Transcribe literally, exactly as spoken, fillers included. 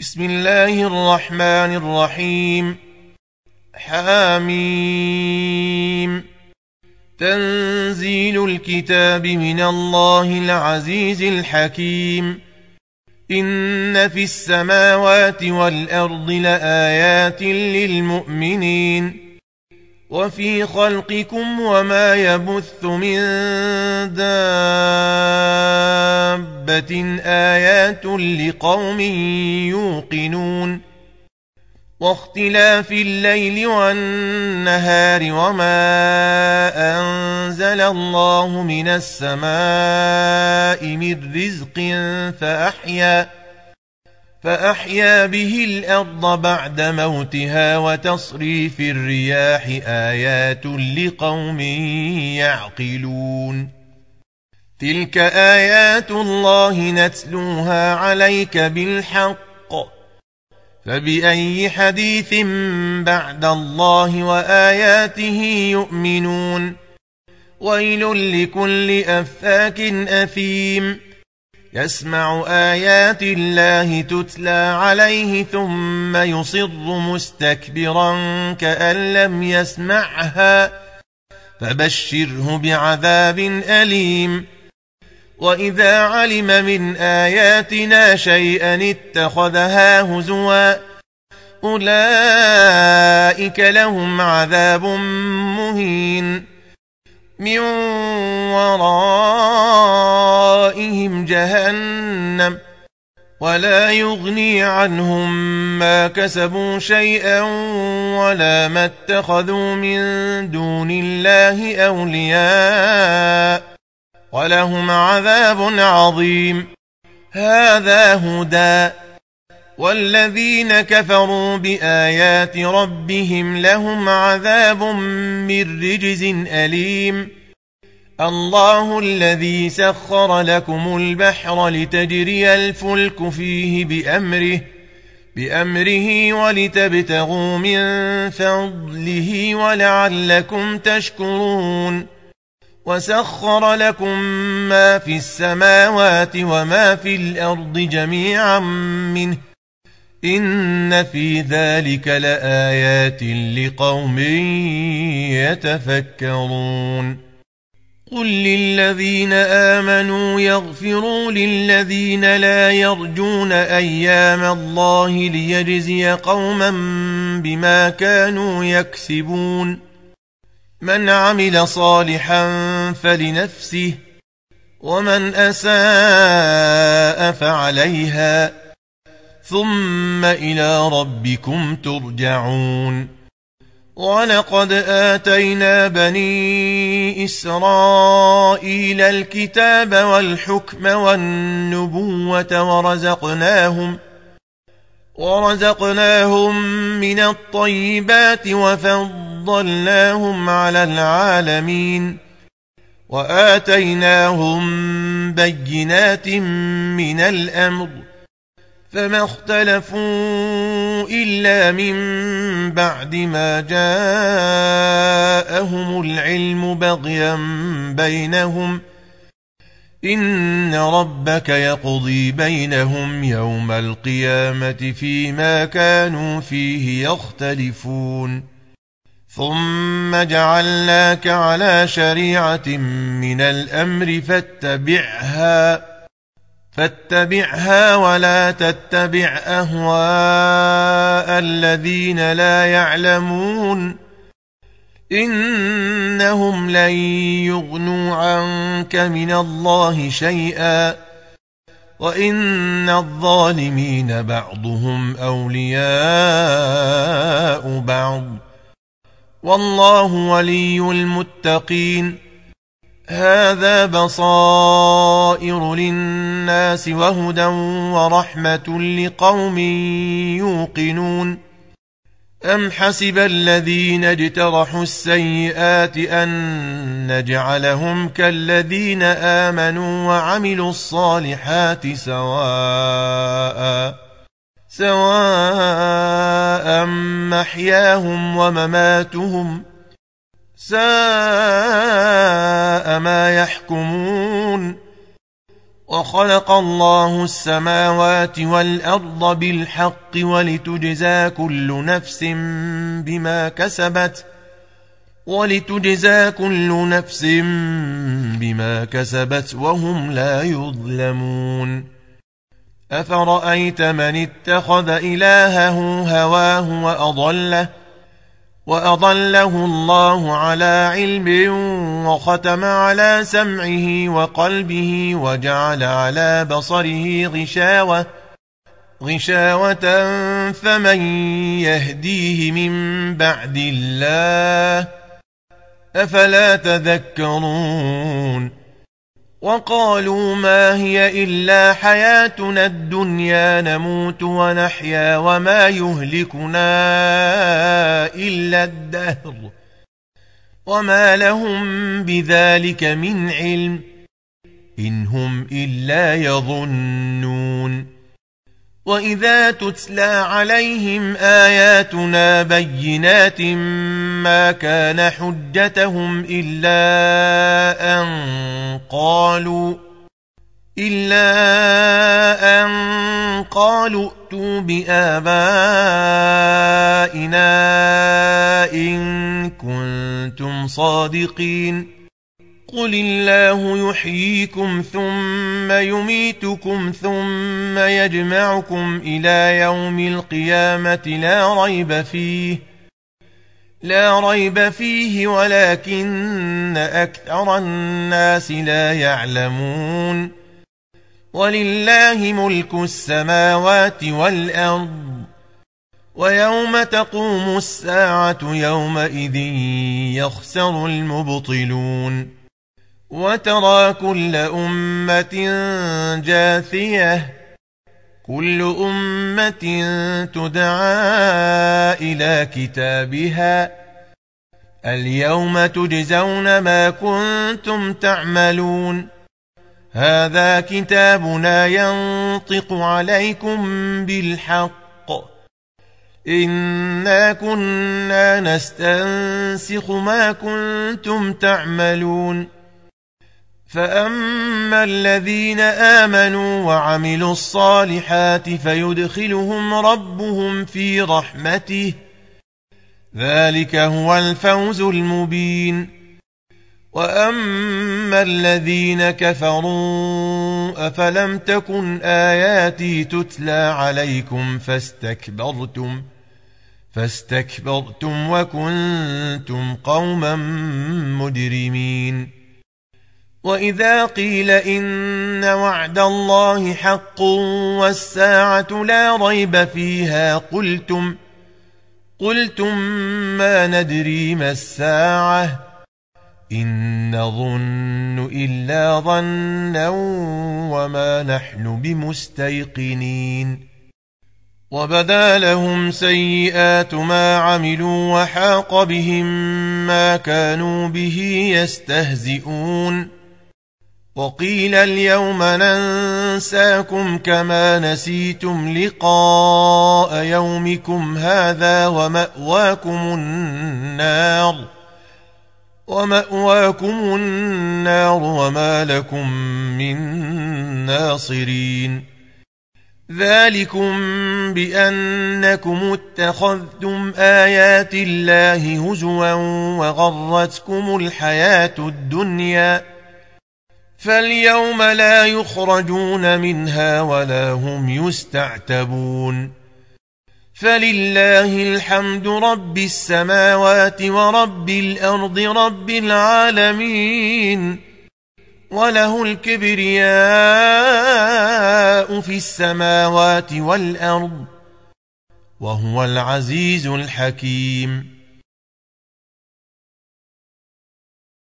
بسم الله الرحمن الرحيم. حاميم. تنزيل الكتاب من الله العزيز الحكيم. إن في السماوات والأرض لآيات للمؤمنين وفي خلقكم وما يبث من دابة آيات لقوم يوقنون واختلاف الليل والنهار وما أنزل الله من السماء من رزق فأحيا فأحيا به الأرض بعد موتها وتصريف الرياح آيات لقوم يعقلون. تلك آيات الله نتلوها عليك بالحق فبأي حديث بعد الله وآياته يؤمنون. ويل لكل أفاك أثيم يسمع آيات الله تتلى عليه ثم يصر مستكبرا كأن لم يسمعها فبشره بعذاب أليم. وإذا علم من آياتنا شيئا اتخذها هزوا أولئك لهم عذاب مهين من ورائهم جهنم ولا يغني عنهم ما كسبوا شيئا ولا ما اتخذوا من دون الله أولياء ولهم عذاب عظيم. هذا هدى والذين كفروا بآيات ربهم لهم عذاب من رجز أليم. الله الذي سخر لكم البحر لتجري الفلك فيه بأمره بأمره ولتبتغوا من فضله ولعلكم تشكرون. وسخر لكم ما في السماوات وما في الأرض جميعا منه إن في ذلك لآيات لقوم يتفكرون. قل للذين آمنوا يغفروا للذين لا يرجون أيام الله ليجزي قوما بما كانوا يكسبون. من عمل صالحا فلنفسه ومن أساء فعليها ثم إلى ربكم ترجعون. ولقد آتينا بني إسرائيل الكتاب والحكم والنبوة ورزقناهم ورزقناهم من الطيبات وفضلناهم على العالمين وآتيناهم بينات من الأمر فما اختلفوا إلا من بعد ما جاءهم العلم بغيا بينهم إن ربك يقضي بينهم يوم القيامة فيما كانوا فيه يختلفون. ثم جعلناك على شريعة من الأمر فاتبعها فاتبعها ولا تتبع أهواء الذين لا يعلمون إنهم لن يغنوا عنك من الله شيئا وإن الظالمين بعضهم أولياء بعض والله ولي المتقين. هذا بصائر للناس وهدى ورحمة لقوم يوقنون. أم حسب الذين اجترحوا السيئات أن نجعلهم كالذين آمنوا وعملوا الصالحات سواء سواء محياهم ومماتهم ساء ما يحكمون. وخلق الله السماوات والأرض بالحق ولتجزى كل نفس بما كسبت ولتجزى كل نفس بما كسبت وهم لا يظلمون أفرأيت من اتخذ إلهه هواه وأضله وأضله الله على علم وختم على سمعه وقلبه وجعل على بصره غشاوة غشاوة فمن يهديه من بعد الله أفلا تذكرون وقالوا ما هي إلا حياتنا الدنيا نموت ونحيا وما يهلكنا إلا الدهر وما لهم بذلك من علم إن هم إلا يظنون وإذا تتلى عليهم آياتنا بينات ما كان حجتهم إلا أن قالوا إلا أن قالوا ائتوا بآبائنا إن كنتم صادقين قل الله يحييكم ثم يميتكم ثم يجمعكم إلى يوم القيامة لا ريب فيه لا ريب فيه ولكن أكثر الناس لا يعلمون ولله ملك السماوات والأرض ويوم تقوم الساعة يومئذ يخسر المبطلون وترى كل أمة جاثية كل أمة تدعى إلى كتابها اليوم تجزون ما كنتم تعملون هذا كتابنا ينطق عليكم بالحق إنا كنا نستنسخ ما كنتم تعملون فأما الذين آمنوا وعملوا الصالحات فيدخلهم ربهم في رحمته ذلك هو الفوز المبين وأما الذين كفروا أفلم تكن آياتي تتلى عليكم فاستكبرتم فاستكبرتم وكنتم قوما مجرمين وإذا قيل إن وعد الله حق والساعة لا ريب فيها قلتم قلتم ما ندري ما الساعة إن نظن إلا ظنا وما نحن بمستيقنين وبدا لهم سيئات ما عملوا وحاق بهم ما كانوا به يستهزئون وقيل اليوم ننساكم كما نسيتم لقاء يومكم هذا ومأواكم النار ومأواكم النار وما لكم من ناصرين ذلكم بأنكم اتخذتم آيات الله هزوا وغرتكم الحياة الدنيا فاليوم لا يخرجون منها ولا هم يستعتبون فلله الحمد رب السماوات ورب الأرض رب العالمين وله الكبرياء في السماوات والأرض وهو العزيز الحكيم